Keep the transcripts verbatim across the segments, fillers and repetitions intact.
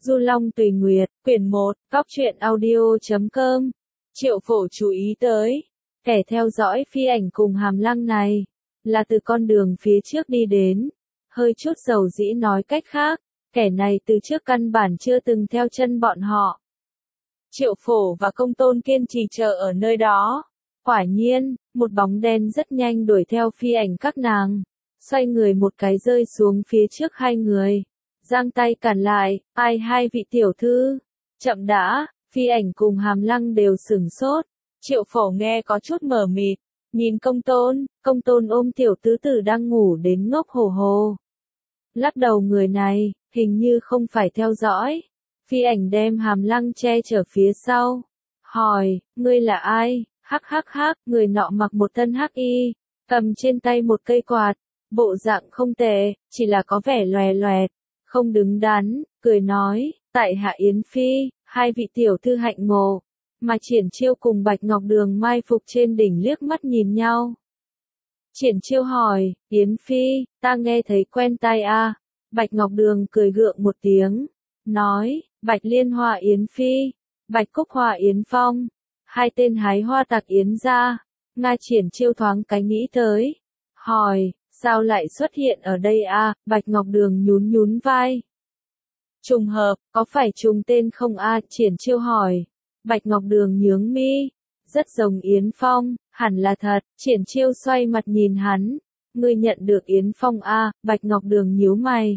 Du Long Tùy Nguyệt, quyển một, góc truyện audio chấm com. Triệu Phổ chú ý tới, kẻ theo dõi Phi Ảnh cùng Hàm Lăng này, là từ con đường phía trước đi đến. Hơi chút dầu dĩ nói cách khác, kẻ này từ trước căn bản chưa từng theo chân bọn họ. Triệu Phổ và Công Tôn kiên trì chờ ở nơi đó. Quả nhiên, một bóng đen rất nhanh đuổi theo Phi Ảnh các nàng, xoay người một cái rơi xuống phía trước hai người. Giang tay cản lại, ai hai vị tiểu thư, chậm đã. Phi Ảnh cùng Hàm Lăng đều sửng sốt. Triệu Phổ nghe có chút mờ mịt, nhìn Công Tôn, Công Tôn ôm tiểu tứ tử đang ngủ đến ngốc hồ hồ. Lắc đầu, người này, hình như không phải theo dõi. Phi Ảnh đem Hàm Lăng che chở phía sau, hỏi, ngươi là ai? Hắc hắc hắc, người nọ mặc một thân hắc y, cầm trên tay một cây quạt, bộ dạng không tệ, chỉ là có vẻ lòe loẹt, không đứng đắn, cười nói, tại hạ Yến Phi, hai vị tiểu thư hạnh ngộ. Mà Triển Chiêu cùng Bạch Ngọc Đường mai phục trên đỉnh liếc mắt nhìn nhau. Triển Chiêu hỏi, Yến Phi, ta nghe thấy quen tai a. Bạch Ngọc Đường cười gượng một tiếng, nói, Bạch Liên Hoa Yến Phi, Bạch Cúc Hoa Yến Phong, hai tên hái hoa tạc Yến gia. Nga Triển Chiêu thoáng cái nghĩ tới, hỏi, sao lại xuất hiện ở đây a? Bạch Ngọc Đường nhún nhún vai. Trùng hợp, có phải trùng tên không a? Triển Chiêu hỏi. Bạch Ngọc Đường nhướng mi, rất giống Yến Phong, hẳn là thật. Triển Chiêu xoay mặt nhìn hắn, ngươi nhận được Yến Phong a? Bạch Ngọc Đường nhíu mày,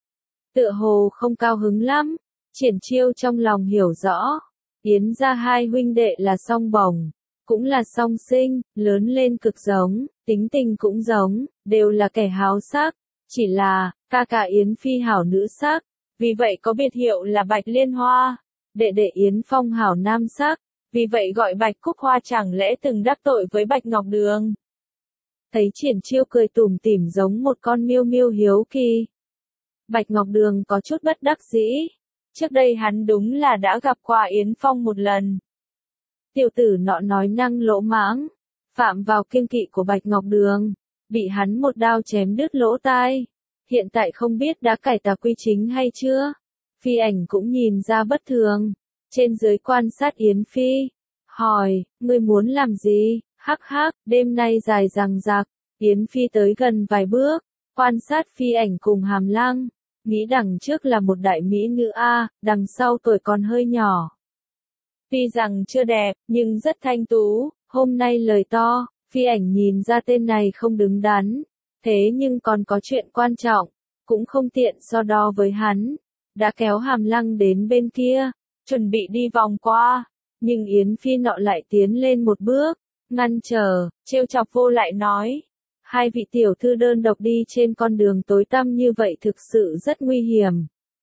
tựa hồ không cao hứng lắm. Triển Chiêu trong lòng hiểu rõ, Yến gia hai huynh đệ là song bồng, cũng là song sinh, lớn lên cực giống, tính tình cũng giống, đều là kẻ háo sắc, chỉ là, ca ca Yến Phi hảo nữ sắc, vì vậy có biệt hiệu là Bạch Liên Hoa, đệ đệ Yến Phong hảo nam sắc, vì vậy gọi Bạch Cúc Hoa. Chẳng lẽ từng đắc tội với Bạch Ngọc Đường? Thấy Triển Chiêu cười tủm tỉm giống một con miêu miêu hiếu kỳ, Bạch Ngọc Đường có chút bất đắc dĩ. Trước đây hắn đúng là đã gặp qua Yến Phong một lần. Tiểu tử nọ nói năng lỗ mãng, phạm vào kiêng kỵ của Bạch Ngọc Đường, bị hắn một đao chém đứt lỗ tai. Hiện tại không biết đã cải tà quy chính hay chưa. Phi Ảnh cũng nhìn ra bất thường, trên dưới quan sát Yến Phi, hỏi, ngươi muốn làm gì? Hắc hắc, đêm nay dài dằng dặc. Yến Phi tới gần vài bước, quan sát Phi Ảnh cùng Hàm Lăng, nghĩ đằng trước là một đại mỹ nữ a, đằng sau tuổi còn hơi nhỏ. Tuy rằng chưa đẹp, nhưng rất thanh tú. Hôm nay lời to, Phi Ảnh nhìn ra tên này không đứng đắn, thế nhưng còn có chuyện quan trọng, cũng không tiện so đo với hắn, đã kéo Hàm Lăng đến bên kia, chuẩn bị đi vòng qua, nhưng Yến Phi nọ lại tiến lên một bước, ngăn trở, trêu chọc vô lại nói, hai vị tiểu thư đơn độc đi trên con đường tối tăm như vậy thực sự rất nguy hiểm,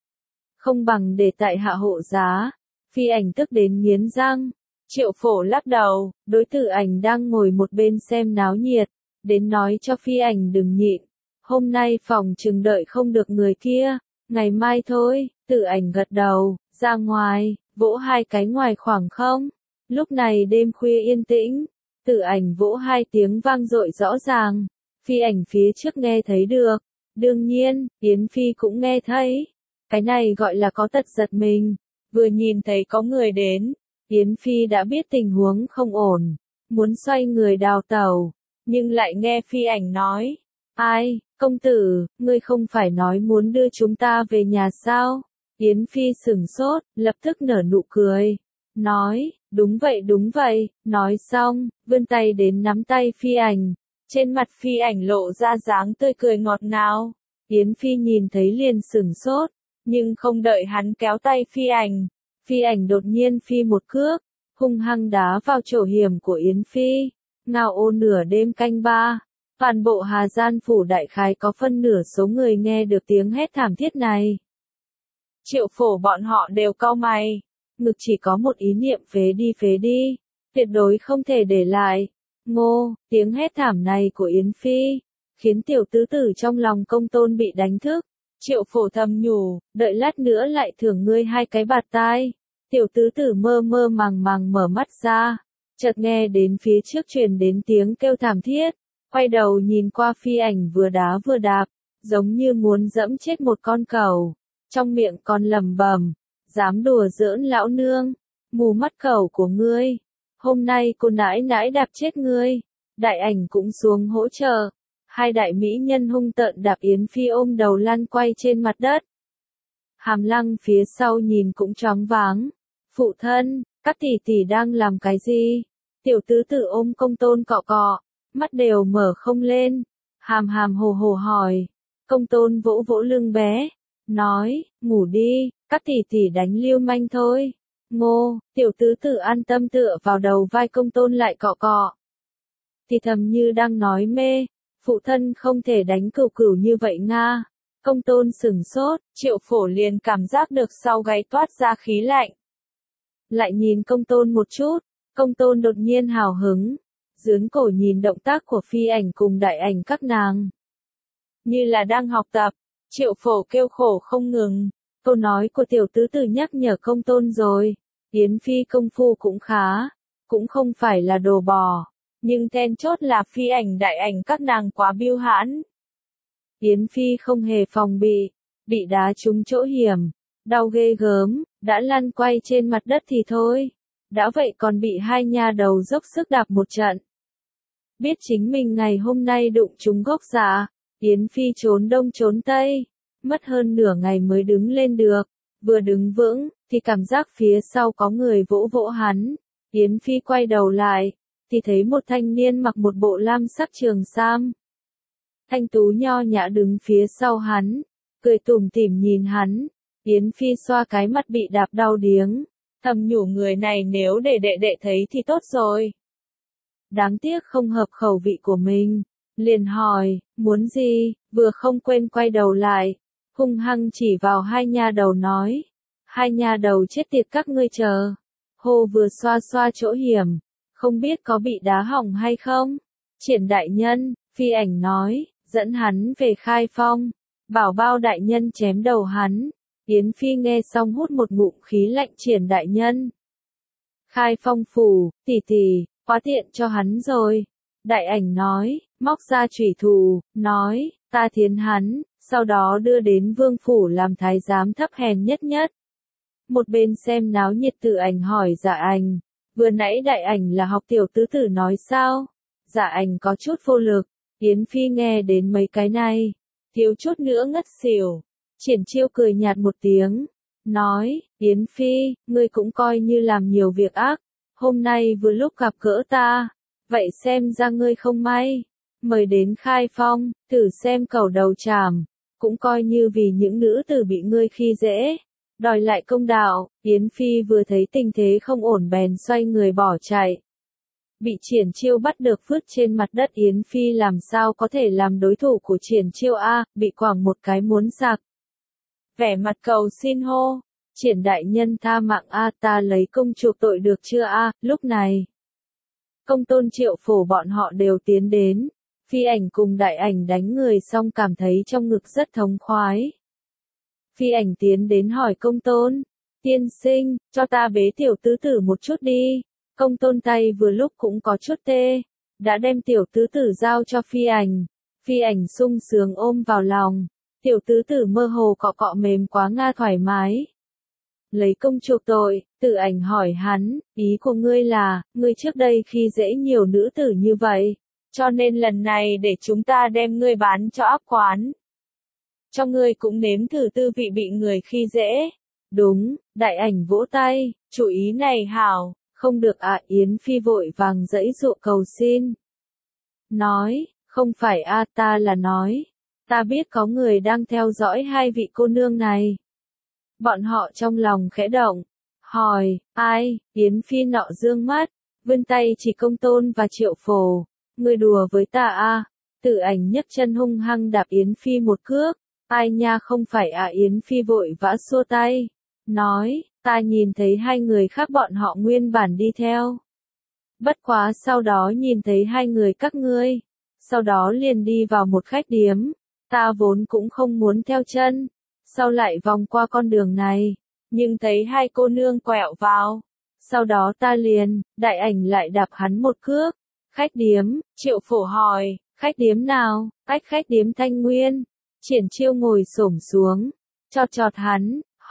không bằng để tại hạ hộ giá. Phi Ảnh tức đến nghiến răng. Triệu Phổ lắc đầu, đối Tử Ảnh đang ngồi một bên xem náo nhiệt, đến nói cho Phi Ảnh đừng nhịn, hôm nay phòng chừng đợi không được người kia, ngày mai thôi. Tử Ảnh gật đầu, ra ngoài, vỗ hai cái ngoài khoảng không. Lúc này đêm khuya yên tĩnh, Tử Ảnh vỗ hai tiếng vang dội rõ ràng, Phi Ảnh phía trước nghe thấy được, đương nhiên, Yến Phi cũng nghe thấy. Cái này gọi là có tật giật mình, vừa nhìn thấy có người đến, Yến Phi đã biết tình huống không ổn, muốn xoay người đào tẩu, nhưng lại nghe Phi Ảnh nói, ai, công tử, ngươi không phải nói muốn đưa chúng ta về nhà sao? Yến Phi sửng sốt, lập tức nở nụ cười, nói, đúng vậy đúng vậy. Nói xong, vươn tay đến nắm tay Phi Ảnh, trên mặt Phi Ảnh lộ ra dáng tươi cười ngọt ngào. Yến Phi nhìn thấy liền sửng sốt, nhưng không đợi hắn kéo tay Phi Ảnh, Phi Ảnh đột nhiên phi một cước, hung hăng đá vào chỗ hiểm của Yến Phi. Ngao ô nửa đêm canh ba, toàn bộ Hà Gian phủ đại khái có phân nửa số người nghe được tiếng hét thảm thiết này. Triệu Phổ bọn họ đều cau mày, ngực chỉ có một ý niệm phế đi phế đi, tuyệt đối không thể để lại. Ngô, tiếng hét thảm này của Yến Phi, khiến tiểu tứ tử trong lòng Công Tôn bị đánh thức. Triệu Phổ thầm nhủ, đợi lát nữa lại thưởng ngươi hai cái bạt tai. Tiểu tứ tử mơ mơ màng màng mở mắt ra, chợt nghe đến phía trước truyền đến tiếng kêu thảm thiết, quay đầu nhìn qua Phi Ảnh vừa đá vừa đạp, giống như muốn dẫm chết một con cẩu, trong miệng còn lẩm bẩm, dám đùa giỡn lão nương, mù mắt khẩu của ngươi, hôm nay cô nãi nãi đạp chết ngươi. Đại ảnh cũng xuống hỗ trợ, hai đại mỹ nhân hung tợn đạp Yến Phi ôm đầu lăn quay trên mặt đất. Hàm Lăng phía sau nhìn cũng choáng váng, phụ thân, các tỷ tỷ đang làm cái gì? Tiểu tứ tử ôm Công Tôn cọ cọ, mắt đều mở không lên, hàm hàm hồ hồ hỏi. Công Tôn vỗ vỗ lưng bé, nói, ngủ đi, các tỷ tỷ đánh lưu manh thôi. Ngô, tiểu tứ tử an tâm tựa vào đầu vai Công Tôn lại cọ cọ. Thì thầm như đang nói mê, phụ thân không thể đánh cửu cửu như vậy nga. Công Tôn sửng sốt, Triệu Phổ liền cảm giác được sau gáy toát ra khí lạnh. Lại nhìn Công Tôn một chút, Công Tôn đột nhiên hào hứng, dướn cổ nhìn động tác của phi ảnh cùng đại ảnh các nàng. Như là đang học tập, Triệu Phổ kêu khổ không ngừng, câu nói của tiểu tứ tử nhắc nhở Công Tôn rồi, Yến Phi công phu cũng khá, cũng không phải là đồ bò, nhưng then chốt là phi ảnh đại ảnh các nàng quá biêu hãn. Yến Phi không hề phòng bị, bị đá trúng chỗ hiểm, đau ghê gớm, đã lăn quay trên mặt đất thì thôi, đã vậy còn bị hai nha đầu dốc sức đạp một trận. Biết chính mình ngày hôm nay đụng trúng gốc dạ, Yến Phi trốn đông trốn tây, mất hơn nửa ngày mới đứng lên được, vừa đứng vững, thì cảm giác phía sau có người vỗ vỗ hắn, Yến Phi quay đầu lại, thì thấy một thanh niên mặc một bộ lam sắc trường sam. Thanh tú nho nhã đứng phía sau hắn, cười tủm tỉm nhìn hắn, Yến Phi xoa cái mặt bị đạp đau điếng, thầm nhủ người này nếu để đệ đệ thấy thì tốt rồi. Đáng tiếc không hợp khẩu vị của mình, liền hỏi, muốn gì, vừa không quên quay đầu lại, hung hăng chỉ vào hai nha đầu nói, hai nha đầu chết tiệt các ngươi chờ, hô vừa xoa xoa chỗ hiểm, không biết có bị đá hỏng hay không. Triển đại nhân, phi ảnh nói, dẫn hắn về Khai Phong, bảo bao đại nhân chém đầu hắn. Yến Phi nghe xong hút một ngụm khí lạnh. Triển đại nhân. Khai Phong phủ, tỷ tỷ, quá tiện cho hắn rồi. Đại ảnh nói, móc ra chủy thủ, nói, ta thiến hắn, sau đó đưa đến vương phủ làm thái giám thấp hèn nhất nhất. Một bên xem náo nhiệt Tử Ảnh hỏi Dạ Ảnh, vừa nãy đại ảnh là học tiểu tứ tử nói sao? Dạ Ảnh có chút vô lực, Yến Phi nghe đến mấy cái này, thiếu chút nữa ngất xỉu. Triển Chiêu cười nhạt một tiếng, nói, Yến Phi, ngươi cũng coi như làm nhiều việc ác, hôm nay vừa lúc gặp gỡ ta, vậy xem ra ngươi không may, mời đến Khai Phong, thử xem cẩu đầu trảm, cũng coi như vì những nữ tử bị ngươi khi dễ, đòi lại công đạo. Yến Phi vừa thấy tình thế không ổn bèn xoay người bỏ chạy. Bị Triển Chiêu bắt được vứt trên mặt đất, Yến Phi làm sao có thể làm đối thủ của Triển Chiêu a, bị quẳng một cái muốn sặc. Vẻ mặt cầu xin hô, Triển đại nhân tha mạng a, ta lấy công chuộc tội được chưa a? Lúc này, Công Tôn Triệu Phổ bọn họ đều tiến đến, phi ảnh cùng đại ảnh đánh người xong cảm thấy trong ngực rất thống khoái. Phi ảnh tiến đến hỏi Công Tôn, tiên sinh, cho ta bế tiểu tứ tử một chút đi. Công Tôn tay vừa lúc cũng có chút tê, đã đem tiểu tứ tử giao cho phi ảnh. Phi ảnh sung sướng ôm vào lòng, tiểu tứ tử mơ hồ cọ cọ mềm quá nga thoải mái. Lấy công chuộc tội, Tử Ảnh hỏi hắn, ý của ngươi là, ngươi trước đây khi dễ nhiều nữ tử như vậy, cho nên lần này để chúng ta đem ngươi bán cho ác quán. Cho ngươi cũng nếm thử tư vị bị người khi dễ. Đúng, đại ảnh vỗ tay, chủ ý này hảo, không được ạ. Yến Phi vội vàng giãy giụa cầu xin. Nói, không phải a, ta là nói, ta biết có người đang theo dõi hai vị cô nương này. Bọn họ trong lòng khẽ động, hỏi, ai? Yến Phi nọ dương mắt, vươn tay chỉ Công Tôn và Triệu Phổ, ngươi đùa với ta a? Tử Ảnh nhấc chân hung hăng đạp Yến Phi một cước. Ai nha, không phải à. Yến Phi vội vã xua tay, nói, ta nhìn thấy hai người khác bọn họ nguyên bản đi theo. Bất quá sau đó nhìn thấy hai người các ngươi, sau đó liền đi vào một khách điếm, ta vốn cũng không muốn theo chân, sau lại vòng qua con đường này, nhưng thấy hai cô nương quẹo vào, sau đó ta liền, đại ảnh lại đạp hắn một cước. Khách điếm, Triệu Phổ hỏi, khách điếm nào? Cách khách điếm Thanh Nguyên. Triển Chiêu ngồi xổm xuống, chọt chọt hắn,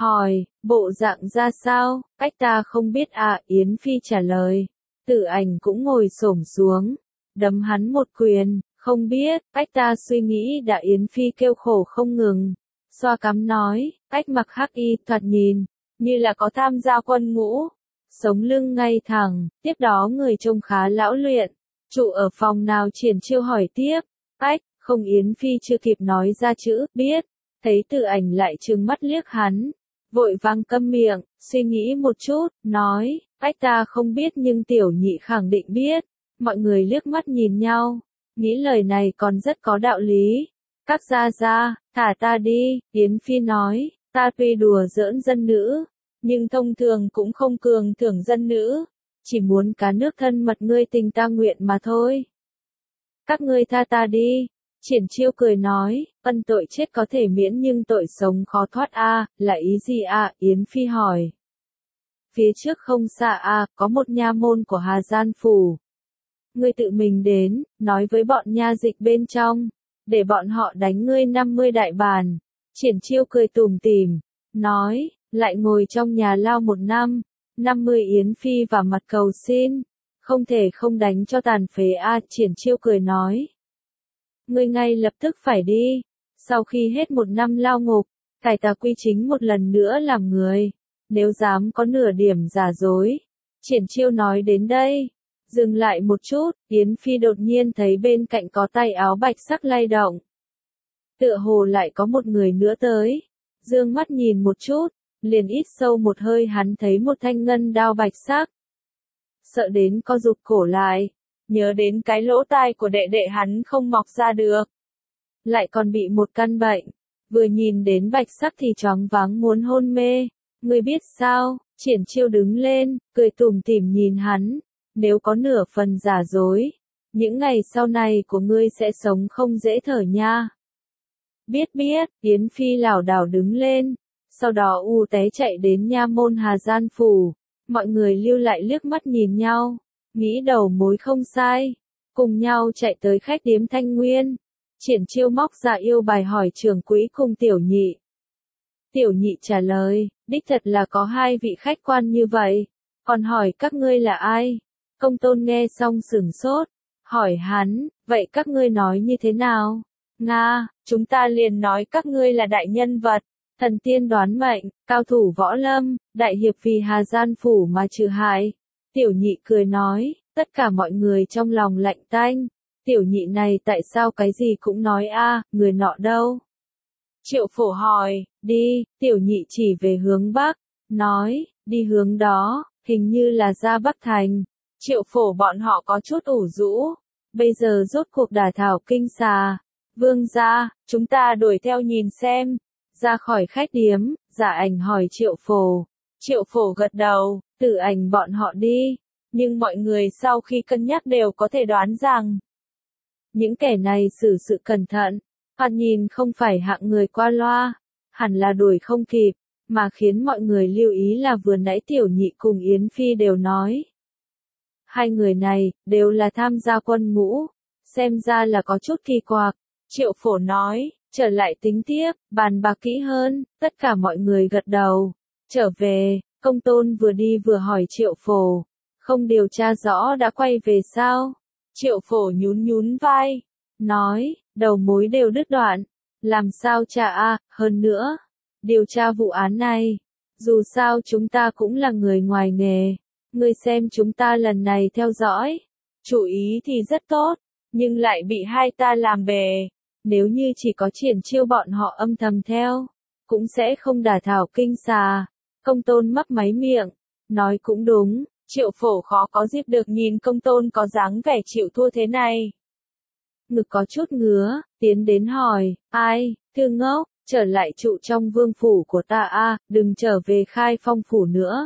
hỏi, bộ dạng ra sao, cách ta không biết à, Yến Phi trả lời. Tử Ảnh cũng ngồi xổm xuống, đấm hắn một quyền, không biết, cách ta suy nghĩ đã. Yến Phi kêu khổ không ngừng, xoa cằm nói, cách mặc hắc y thoạt nhìn, như là có tham gia quân ngũ, sống lưng ngay thẳng, tiếp đó người trông khá lão luyện, trụ ở phòng nào. Triển Chiêu hỏi tiếp, ách, không. Yến Phi chưa kịp nói ra chữ, biết, thấy Tử Ảnh lại trừng mắt liếc hắn, vội vàng câm miệng, suy nghĩ một chút, nói, ách ta không biết nhưng tiểu nhị khẳng định biết. Mọi người liếc mắt nhìn nhau, nghĩ lời này còn rất có đạo lý. Các gia gia, thả ta đi, Yến Phi nói, ta tuy đùa giỡn dân nữ, nhưng thông thường cũng không cường thưởng dân nữ, chỉ muốn cá nước thân mật ngươi tình ta nguyện mà thôi. Các ngươi tha ta đi. Triển Chiêu cười nói, ân tội chết có thể miễn nhưng tội sống khó thoát a, là ý gì a? Yến Phi hỏi. Phía trước không xa a, có một nha môn của Hà Gian Phủ. Ngươi tự mình đến, nói với bọn nha dịch bên trong, để bọn họ đánh ngươi năm mươi đại bàn. Triển Chiêu cười tủm tỉm, nói, lại ngồi trong nhà lao một năm, năm mươi. Yến Phi và mặt cầu xin, không thể không đánh cho tàn phế a. Triển Chiêu cười nói, ngươi ngay lập tức phải đi, sau khi hết một năm lao ngục, cải tà quy chính một lần nữa làm người, nếu dám có nửa điểm giả dối. Triển Chiêu nói đến đây, dừng lại một chút, Yến Phi đột nhiên thấy bên cạnh có tay áo bạch sắc lay động. Tựa hồ lại có một người nữa tới, dương mắt nhìn một chút, liền hít sâu một hơi. Hắn thấy một thanh ngân đao bạch sắc, sợ đến co rụt cổ lại, nhớ đến cái lỗ tai của đệ đệ hắn không mọc ra được, lại còn bị một căn bệnh, vừa nhìn đến bạch sắc thì choáng váng muốn hôn mê. Ngươi biết sao? Triển Chiêu đứng lên, cười tủm tỉm nhìn hắn, nếu có nửa phần giả dối, những ngày sau này của ngươi sẽ sống không dễ thở nha. Biết biết. Yến Phi lảo đảo đứng lên, sau đó u té chạy đến nha môn Hà Gian Phủ. Mọi người lưu lại liếc mắt nhìn nhau, nghĩ đầu mối không sai, cùng nhau chạy tới khách điếm Thanh Nguyên. Triển Chiêu móc ra yêu bài hỏi trưởng quỹ cùng tiểu nhị. Tiểu nhị trả lời, đích thật là có hai vị khách quan như vậy, còn hỏi các ngươi là ai? Công Tôn nghe xong sửng sốt, hỏi hắn, vậy các ngươi nói như thế nào? Nga, chúng ta liền nói các ngươi là đại nhân vật, thần tiên đoán mệnh, cao thủ võ lâm, đại hiệp vì Hà Gian Phủ mà trừ hại. Tiểu nhị cười nói, tất cả mọi người trong lòng lạnh tanh, tiểu nhị này tại sao cái gì cũng nói a, người nọ đâu? Triệu Phổ hỏi, đi. Tiểu nhị chỉ về hướng Bắc, nói, đi hướng đó, hình như là ra Bắc Thành. Triệu Phổ bọn họ có chút ủ rũ, bây giờ rốt cuộc đả thảo kinh xà. Vương gia, chúng ta đuổi theo nhìn xem. Ra khỏi khách điếm, Giả Ảnh hỏi Triệu Phổ. Triệu Phổ gật đầu, Tử Ảnh bọn họ đi. Nhưng mọi người sau khi cân nhắc đều có thể đoán rằng, những kẻ này xử sự cẩn thận, thoạt nhìn không phải hạng người qua loa, hẳn là đuổi không kịp, mà khiến mọi người lưu ý là vừa nãy tiểu nhị cùng Yến Phi đều nói. Hai người này, đều là tham gia quân ngũ, xem ra là có chút kỳ quặc. Triệu Phổ nói, trở lại tính tiếp, bàn bạc kỹ hơn, tất cả mọi người gật đầu. Trở về, Công Tôn vừa đi vừa hỏi Triệu Phổ, không điều tra rõ đã quay về sao? Triệu Phổ nhún nhún vai, nói, đầu mối đều đứt đoạn, làm sao tra a, hơn nữa, điều tra vụ án này, dù sao chúng ta cũng là người ngoài nghề, ngươi xem chúng ta lần này theo dõi, chủ ý thì rất tốt, nhưng lại bị hai ta làm bề, nếu như chỉ có Triển Chiêu bọn họ âm thầm theo, cũng sẽ không đả thảo kinh xà. Công Tôn mấp máy miệng, nói cũng đúng. Triệu Phổ khó có dịp được nhìn Công Tôn có dáng vẻ chịu thua thế này. Ngực có chút ngứa, tiến đến hỏi, ai, thư ngốc, trở lại trụ trong vương phủ của ta a, đừng trở về Khai Phong phủ nữa.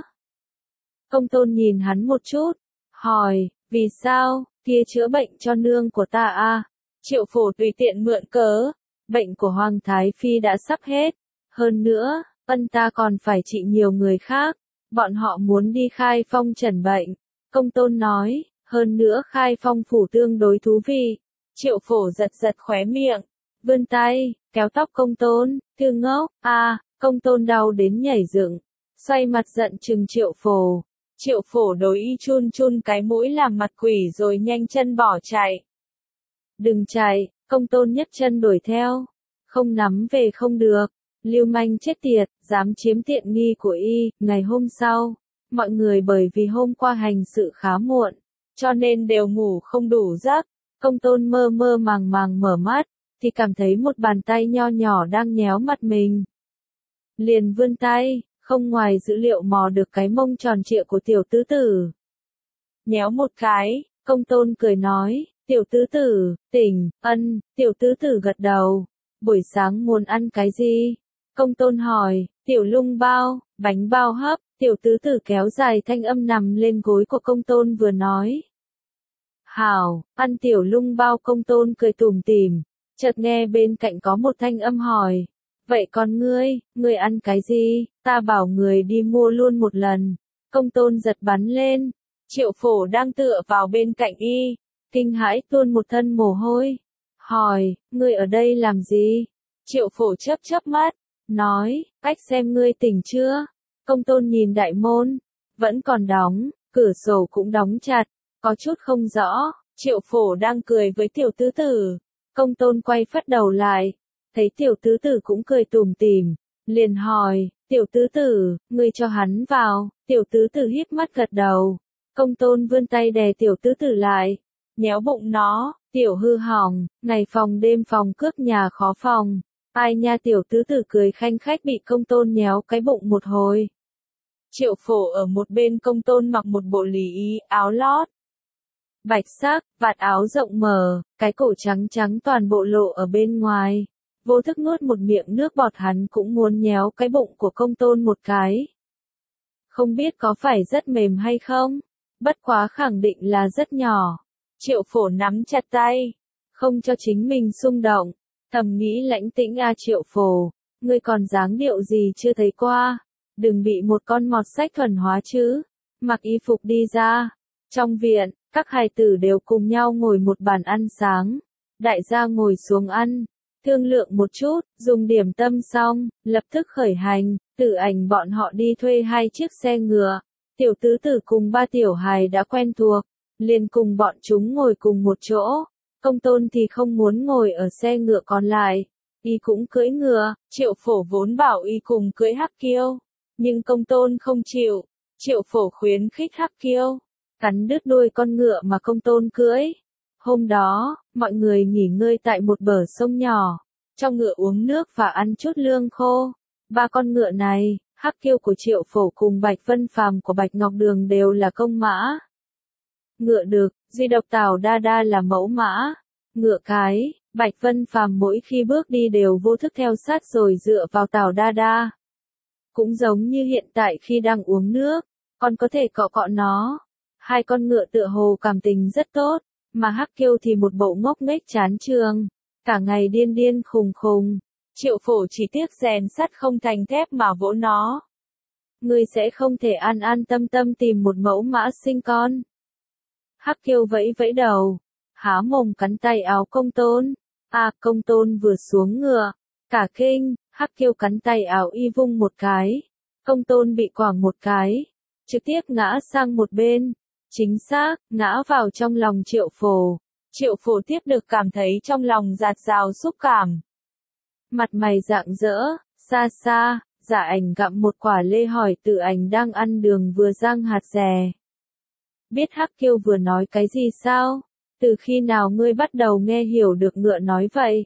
Công Tôn nhìn hắn một chút, hỏi, vì sao, kia chữa bệnh cho nương của ta a. Triệu Phổ tùy tiện mượn cớ, bệnh của Hoàng Thái Phi đã sắp hết, hơn nữa, ân ta còn phải trị nhiều người khác. Bọn họ muốn đi Khai Phong trần bệnh. Công Tôn nói, hơn nữa Khai Phong phủ tương đối thú vị. Triệu Phổ giật giật khóe miệng, vươn tay, kéo tóc Công Tôn, thư ngốc, a, Công tôn đau đến nhảy dựng, xoay mặt giận chừng Triệu Phổ. Triệu Phổ đối y chun chun cái mũi làm mặt quỷ rồi nhanh chân bỏ chạy. Đừng chạy, công tôn nhấc chân đuổi theo. Không nắm về không được. Lưu manh chết tiệt, dám chiếm tiện nghi của y. Ngày hôm sau, mọi người bởi vì hôm qua hành sự khá muộn, cho nên đều ngủ không đủ giấc. Công tôn mơ mơ màng màng mở mắt, thì cảm thấy một bàn tay nho nhỏ đang nhéo mặt mình. Liền vươn tay, không ngoài dữ liệu mò được cái mông tròn trịa của tiểu tứ tử. Nhéo một cái, công tôn cười nói, tiểu tứ tử, tỉnh, ân, tiểu tứ tử gật đầu. Buổi sáng muốn ăn cái gì? Công tôn hỏi, tiểu lung bao, bánh bao hấp, tiểu tứ tử kéo dài thanh âm nằm lên gối của công tôn vừa nói. Hảo, ăn tiểu lung bao. Công tôn cười tủm tỉm, chợt nghe bên cạnh có một thanh âm hỏi. Vậy còn ngươi, ngươi ăn cái gì? Ta bảo người đi mua luôn một lần. Công tôn giật bắn lên. Triệu Phổ đang tựa vào bên cạnh y, kinh hãi tuôn một thân mồ hôi. Hỏi, ngươi ở đây làm gì? Triệu Phổ chớp chớp mắt, nói, cách xem ngươi tỉnh chưa? Công tôn nhìn đại môn, vẫn còn đóng, cửa sổ cũng đóng chặt, có chút không rõ. Triệu Phổ đang cười với tiểu tứ tử. Công tôn quay phất đầu lại, thấy tiểu tứ tử cũng cười tủm tỉm, liền hỏi, tiểu tứ tử, ngươi cho hắn vào. Tiểu tứ tử híp mắt gật đầu. Công tôn vươn tay đè tiểu tứ tử lại, nhéo bụng nó, tiểu hư hỏng, ngày phòng đêm phòng cướp nhà khó phòng. Ai nha, tiểu tứ tử cười khanh khách bị công tôn nhéo cái bụng một hồi. Triệu Phổ ở một bên. Công tôn mặc một bộ lì y áo lót bạch sắc, vạt áo rộng mở, cái cổ trắng trắng toàn bộ lộ ở bên ngoài. Vô thức nuốt một miệng nước bọt, hắn cũng muốn nhéo cái bụng của công tôn một cái. Không biết có phải rất mềm hay không, bất quá khẳng định là rất nhỏ. Triệu Phổ nắm chặt tay, không cho chính mình xung động, thầm nghĩ lãnh tĩnh a Triệu Phổ, ngươi còn dáng điệu gì chưa thấy qua, đừng bị một con mọt sách thuần hóa chứ. Mặc y phục đi ra. Trong viện, các hài tử đều cùng nhau ngồi một bàn ăn sáng. Đại gia ngồi xuống ăn, thương lượng một chút, dùng điểm tâm xong, lập tức khởi hành. Tử Ảnh bọn họ đi thuê hai chiếc xe ngựa. Tiểu tứ tử cùng ba tiểu hài đã quen thuộc, liền cùng bọn chúng ngồi cùng một chỗ. Công tôn thì không muốn ngồi ở xe ngựa còn lại, y cũng cưỡi ngựa. Triệu Phổ vốn bảo y cùng cưỡi Hắc Kiêu, nhưng công tôn không chịu. Triệu Phổ khuyến khích Hắc Kiêu cắn đứt đuôi con ngựa mà công tôn cưỡi. Hôm đó, mọi người nghỉ ngơi tại một bờ sông nhỏ, cho ngựa uống nước và ăn chút lương khô. Ba con ngựa này, Hắc Kiêu của Triệu Phổ cùng Bạch Vân Phàm của Bạch Ngọc Đường đều là công mã. Ngựa đực, duy độc Tào Đa Đa là mẫu mã. Ngựa cái, Bạch Vân Phàm mỗi khi bước đi đều vô thức theo sát rồi dựa vào Tào Đa Đa. Cũng giống như hiện tại khi đang uống nước, còn có thể cọ cọ nó. Hai con ngựa tựa hồ cảm tình rất tốt, mà Hắc Kiêu thì một bộ ngốc nghếch chán trường, cả ngày điên điên khùng khùng. Triệu Phổ chỉ tiếc rèn sắt không thành thép mà vỗ nó. Ngươi sẽ không thể an an tâm tâm tìm một mẫu mã sinh con. Hắc Kiêu vẫy vẫy đầu, há mồm cắn tay áo công tôn. À, công tôn vừa xuống ngựa, cả kinh, Hắc Kiêu cắn tay áo y vung một cái. Công tôn bị quảng một cái, trực tiếp ngã sang một bên. Chính xác, ngã vào trong lòng Triệu Phổ. Triệu Phổ tiếp được cảm thấy trong lòng dạt dào xúc cảm. Mặt mày rạng rỡ, xa xa, Dạ Ảnh gặm một quả lê hỏi Tử Ảnh đang ăn đường vừa rang hạt dè. Biết Hắc Kiêu vừa nói cái gì sao? Từ khi nào ngươi bắt đầu nghe hiểu được ngựa nói vậy?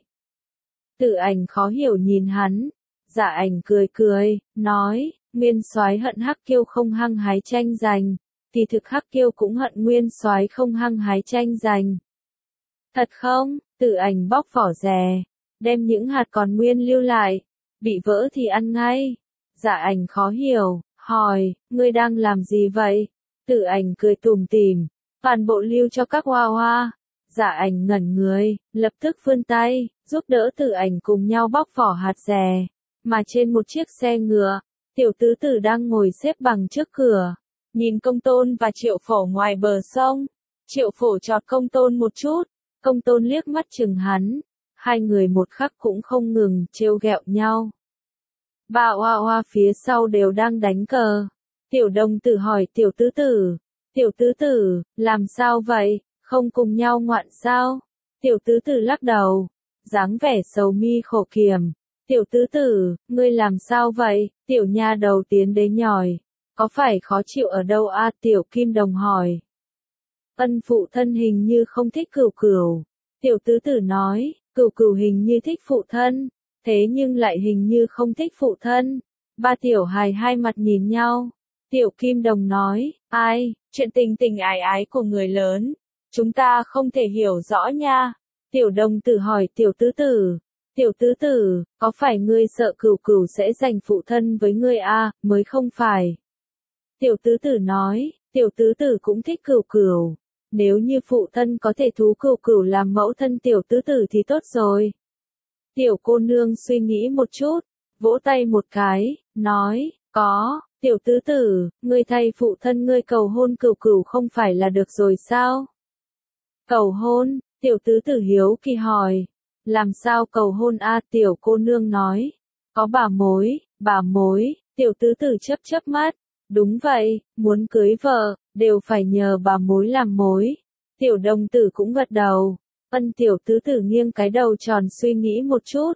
Tử Ảnh khó hiểu nhìn hắn. Dạ Ảnh cười cười, nói, Nguyên Soái hận Hắc Kiêu không hăng hái tranh giành, thì thực Hắc Kiêu cũng hận Nguyên Soái không hăng hái tranh giành. Thật không? Tử Ảnh bóc vỏ dè, đem những hạt còn nguyên lưu lại, bị vỡ thì ăn ngay. Dạ Ảnh khó hiểu, hỏi, ngươi đang làm gì vậy? Tử Ảnh cười tủm tỉm, toàn bộ lưu cho các hoa hoa. Dạ Ảnh ngẩn người, lập tức vươn tay, giúp đỡ Tử Ảnh cùng nhau bóc vỏ hạt dè. Mà trên một chiếc xe ngựa, tiểu tứ tử đang ngồi xếp bằng trước cửa, nhìn công tôn và Triệu Phổ ngoài bờ sông. Triệu Phổ chọt công tôn một chút, công tôn liếc mắt chừng hắn. Hai người một khắc cũng không ngừng trêu ghẹo nhau. Ba Hoa Hoa phía sau đều đang đánh cờ. Tiểu đồng tử hỏi tiểu tứ tử. Tiểu tứ tử, làm sao vậy, không cùng nhau ngoạn sao? Tiểu tứ tử lắc đầu, dáng vẻ sầu mi khổ kiểm. Tiểu tứ tử, ngươi làm sao vậy? Tiểu nha đầu tiến đến nhòi. Có phải khó chịu ở đâu a? À, tiểu kim đồng hỏi. Ân phụ thân hình như không thích cửu cửu. Tiểu tứ tử nói, cửu cửu hình như thích phụ thân, thế nhưng lại hình như không thích phụ thân. Ba tiểu hài hai mặt nhìn nhau. Tiểu kim đồng nói, ai, chuyện tình tình ái ái của người lớn, chúng ta không thể hiểu rõ nha. Tiểu đồng tử hỏi tiểu tứ tử. Tiểu tứ tử, có phải ngươi sợ cửu cửu sẽ giành phụ thân với ngươi a? À, mới không phải. Tiểu tứ tử nói, tiểu tứ tử cũng thích cửu cửu. Nếu như phụ thân có thể thú cửu cửu làm mẫu thân tiểu tứ tử thì tốt rồi. Tiểu cô nương suy nghĩ một chút, vỗ tay một cái, nói, có, tiểu tứ tử, ngươi thay phụ thân ngươi cầu hôn cửu cửu không phải là được rồi sao? Cầu hôn, tiểu tứ tử hiếu kỳ hỏi, làm sao cầu hôn a? À, tiểu cô nương nói, có bà mối, bà mối, tiểu tứ tử chớp chớp mắt, đúng vậy, muốn cưới vợ, đều phải nhờ bà mối làm mối. Tiểu đồng tử cũng gật đầu, ân tiểu tứ tử nghiêng cái đầu tròn suy nghĩ một chút.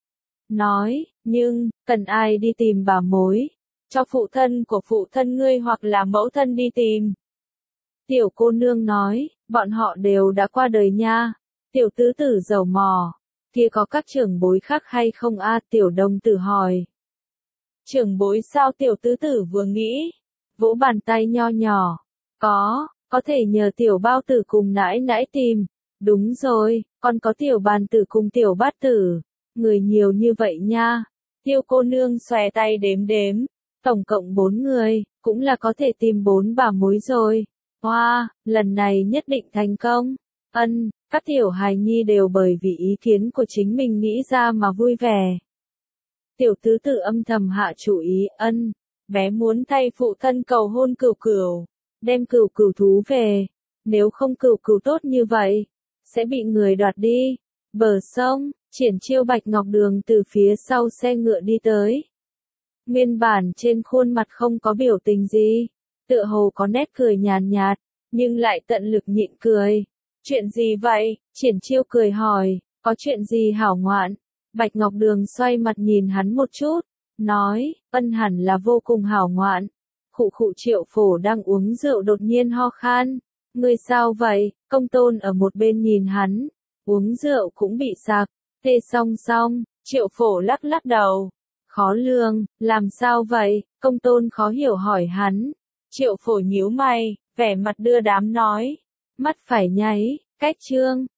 Nói, nhưng, cần ai đi tìm bà mối? Cho phụ thân của phụ thân ngươi hoặc là mẫu thân đi tìm. Tiểu cô nương nói, bọn họ đều đã qua đời nha. Tiểu tứ tử giàu mò, kia có các trưởng bối khác hay không a? À, tiểu đồng tử hỏi. Trưởng bối sao? Tiểu tứ tử vừa nghĩ, vỗ bàn tay nho nhỏ, có, có thể nhờ tiểu bao tử cùng nãi nãi tìm. Đúng rồi, còn có tiểu bàn tử cùng tiểu bát tử, người nhiều như vậy nha. Tiêu cô nương xòe tay đếm đếm, tổng cộng bốn người, cũng là có thể tìm bốn bà mối rồi. Hoa, wow, lần này nhất định thành công. Ân, các tiểu hài nhi đều bởi vì ý kiến của chính mình nghĩ ra mà vui vẻ. Tiểu tứ tử âm thầm hạ chủ ý, ân, bé muốn thay phụ thân cầu hôn cửu cửu, đem cửu cửu thú về, nếu không cửu cửu tốt như vậy, sẽ bị người đoạt đi. Bờ sông, Triển Chiêu Bạch Ngọc Đường từ phía sau xe ngựa đi tới. Nguyên bản trên khuôn mặt không có biểu tình gì, tựa hồ có nét cười nhàn nhạt, nhưng lại tận lực nhịn cười. Chuyện gì vậy? Triển Chiêu cười hỏi, có chuyện gì hảo ngoạn? Bạch Ngọc Đường xoay mặt nhìn hắn một chút, nói, ân hẳn là vô cùng hảo ngoạn. Khụ khụ Triệu Phổ đang uống rượu đột nhiên ho khan. Ngươi sao vậy? Công tôn ở một bên nhìn hắn, uống rượu cũng bị sặc. Tê song song, Triệu Phổ lắc lắc đầu. Khó lường, làm sao vậy? Công tôn khó hiểu hỏi hắn. Triệu Phổ nhíu mày, vẻ mặt đưa đám nói. Mắt phải nháy, cách trương,